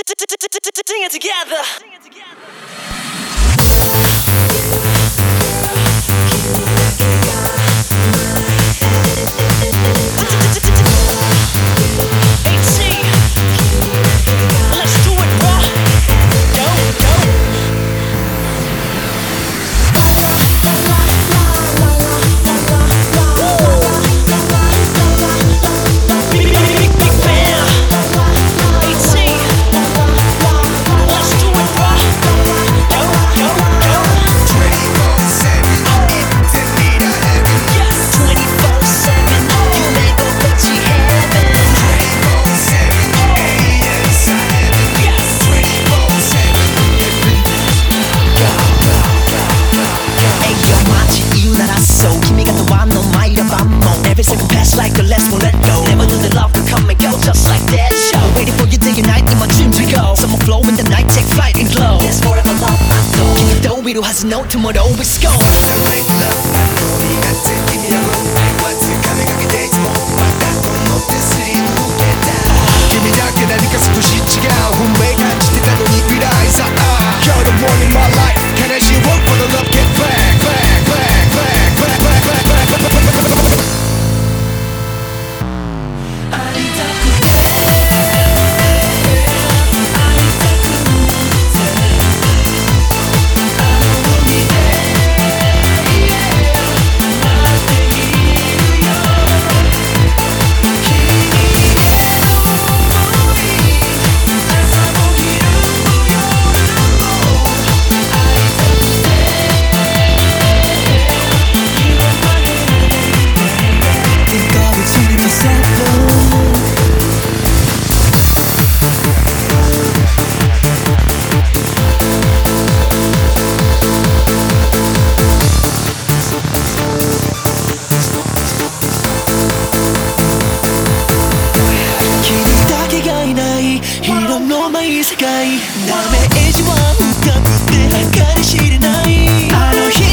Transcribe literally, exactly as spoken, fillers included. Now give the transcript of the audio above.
Sing it together. Every second pass like the last one let go. Never knew that love could come and go just like that show. Waiting for you day and night in my dreams we go. Summer flow in the night, take flight and glow. There's forever love I know. Can you though we do has no tomorrow always go. What's a great love I know. 이 같은 힘이라고. What's a coming 하게 되지 뭐. 맞다 또 못된 스릴 무게다. 기분이 작게 나니까 스쿠시치가 운명이 감지되다 너니 위라이사. You're the one in my life. Can I see work for the love get back back back back back back back back back back. 이런 너만의世界남의 애지와 웃던 그때彼知れないあの日